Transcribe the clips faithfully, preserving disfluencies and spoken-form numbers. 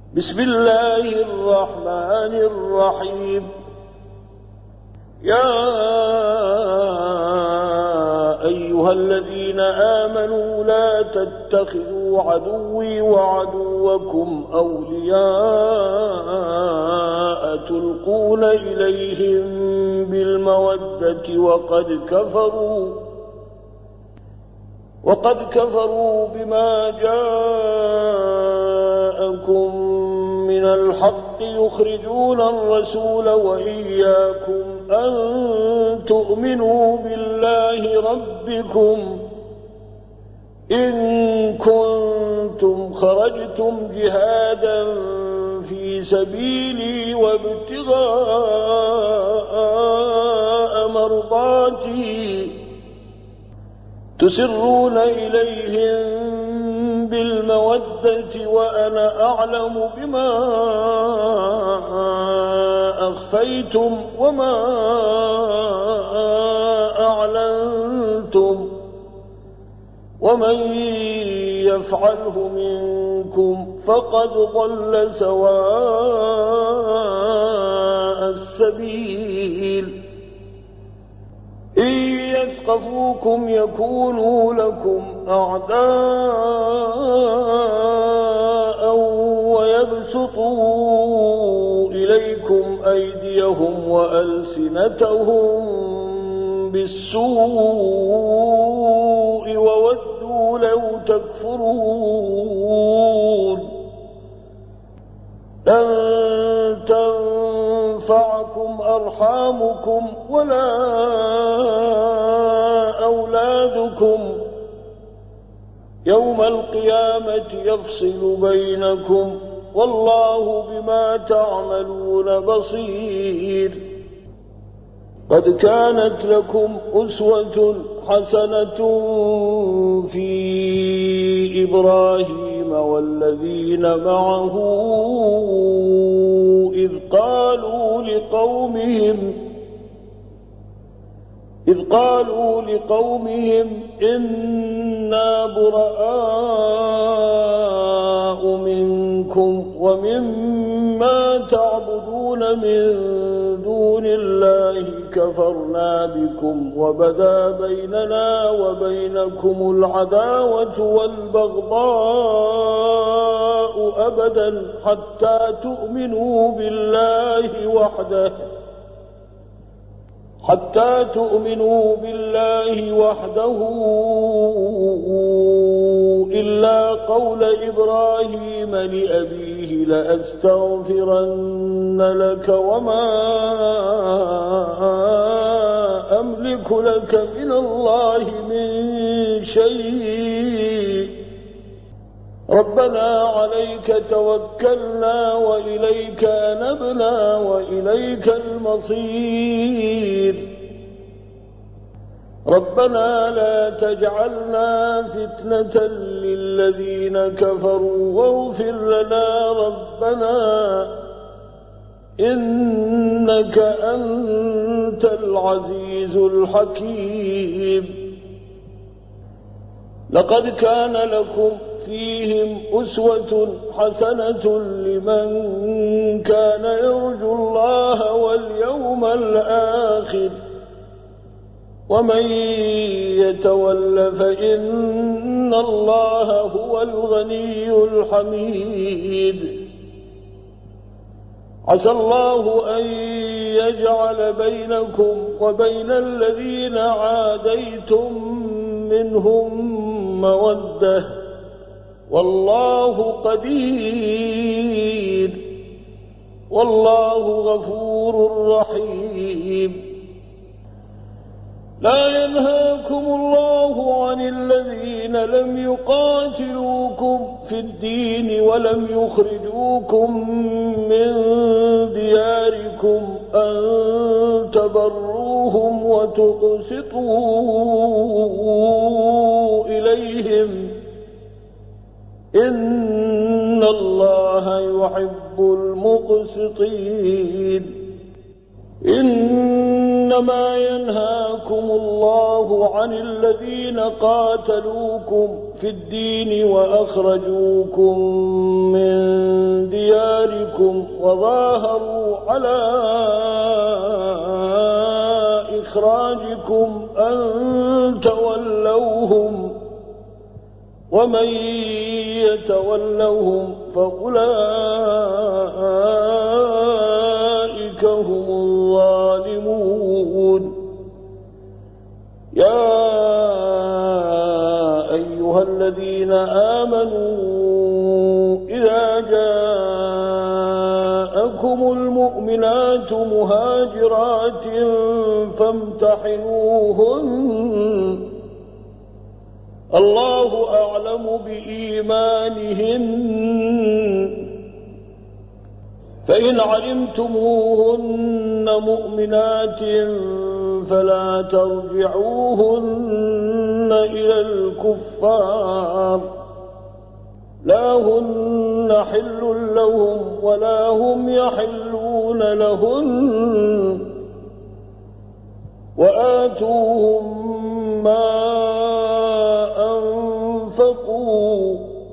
بسم الله الرحمن الرحيم. يا أيها الذين آمنوا لا تتخذوا عدوي وعدوكم أولياء تلقون إليهم بالمودة وقد كفروا وقد كفروا بما جاءكم من الحق يخرجون الرسول وإياكم أن تؤمنوا بالله ربكم إن كنتم خرجتم جهادا في سبيلي وابتغاء مرضاتي تسرون إليهم بالمودة وأنا أعلم بما أخفيتم وما أعلنتم ومن يفعله منكم فقد ضل سواء السبيل. إن يثقفوكم يكونوا لكم أعداء ويبسطوا إليكم أيديهم وألسنتهم بالسوء وودوا لو تكفرون. لن تنفعكم أرحامكم ولا أولادكم يوم القيامة يفصل بينكم والله بما تعملون بصير. قد كانت لكم أسوة حسنة في إبراهيم والذين معه إذ قالوا لقومهم إذ قالوا لقومهم إنا براء منكم ومما تعبدون من دون الله كفرنا بكم وبدا بيننا وبينكم العداوة والبغضاء أبدا حتى تؤمنوا بالله وحده حتى تؤمنوا بالله وحده إلا قول إبراهيم لأبيه لأستغفرن لك وما أملك لك من الله من شيء ربنا عليك توكلنا وإليك أنبنا وإليك المصير. ربنا لا تجعلنا فتنة للذين كفروا واغفر لنا ربنا إنك أنت العزيز الحكيم. لقد كان لكم فيهم أسوة حسنة لمن كان يرجو الله واليوم الآخر ومن يتول فإن الله هو الغني الحميد. عسى الله أن يجعل بينكم وبين الذين عاديتم منهم مودة والله قدير والله غفور رحيم. لا ينهاكم الله عن الذين لم يقاتلوكم في الدين ولم يخرجوكم من دياركم أن تبروهم وتقسطوا إليهم إن الله يحب المقسطين. إنما ينهاكم الله عن الذين قاتلوكم في الدين وأخرجوكم من دياركم وظاهروا على إخراجكم أن تولوهم ومن يتولوهم فأولئك هم الظالمون. يا أيها الذين آمنوا إذا جاءكم المؤمنات مهاجرات فامتحنوهن الله أعلم بإيمانهن فإن علمتموهن مؤمنات فلا ترجعوهن إلى الكفار لا هن حل لهم ولا هم يحلون لهن وآتوهم ما أنفقوا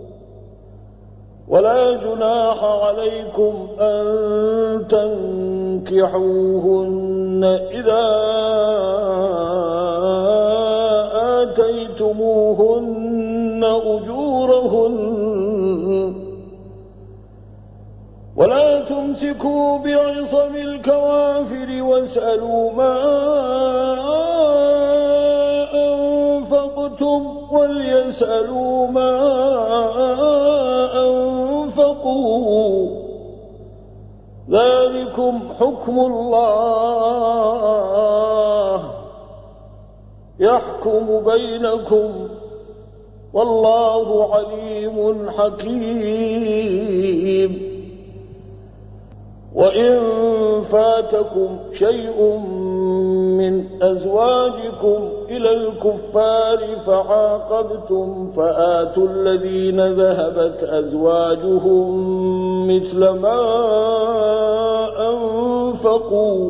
ولا جناح عليكم أن تنكحوهن إذا آتيتموهن أجورهن ولا تمسكوا بعصم الكوافر واسألوا ما أنفقتم وليسألوا ما أنفقوا ذلكم حكم الله يحكم بينكم والله عليم حكيم. وإن فاتكم شيء من أزواجكم إلى الكفار فعاقبتم فآتوا الذين ذهبت أزواجهم مثل ما أنفقوا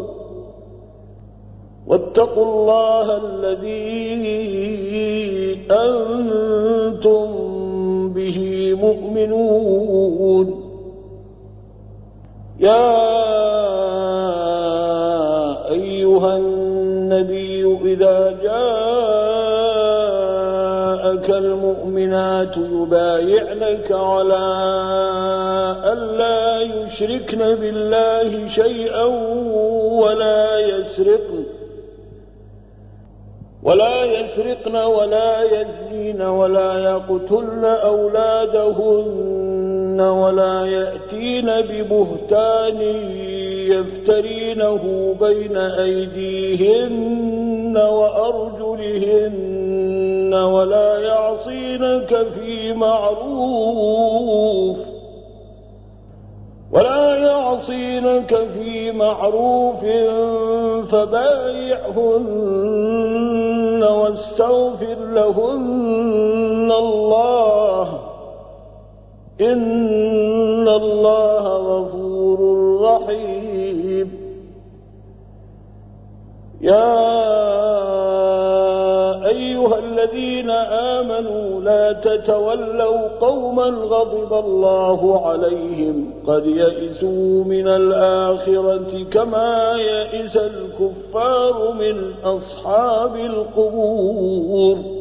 واتقوا الله الذي أنتم به مؤمنون. يا أيها النبي إذا جاءك المؤمنات يبايعنك على ألا يشركن بالله شيئا ولا يسرقن ولا يسرقن ولا يزنين ولا يقتلن أولادهن ولا يأتين ببهتان يفترينه بين أيديهن وأرجلهن ولا يعصينك في معروف ولا يعصينك في معروف فبايعهن واستغفر لهن الله إن الله غفور رحيم. يا أيها الذين آمنوا لا تتولوا قوما غضب الله عليهم قد يئسوا من الآخرة كما يئس الكفار من أصحاب القبور.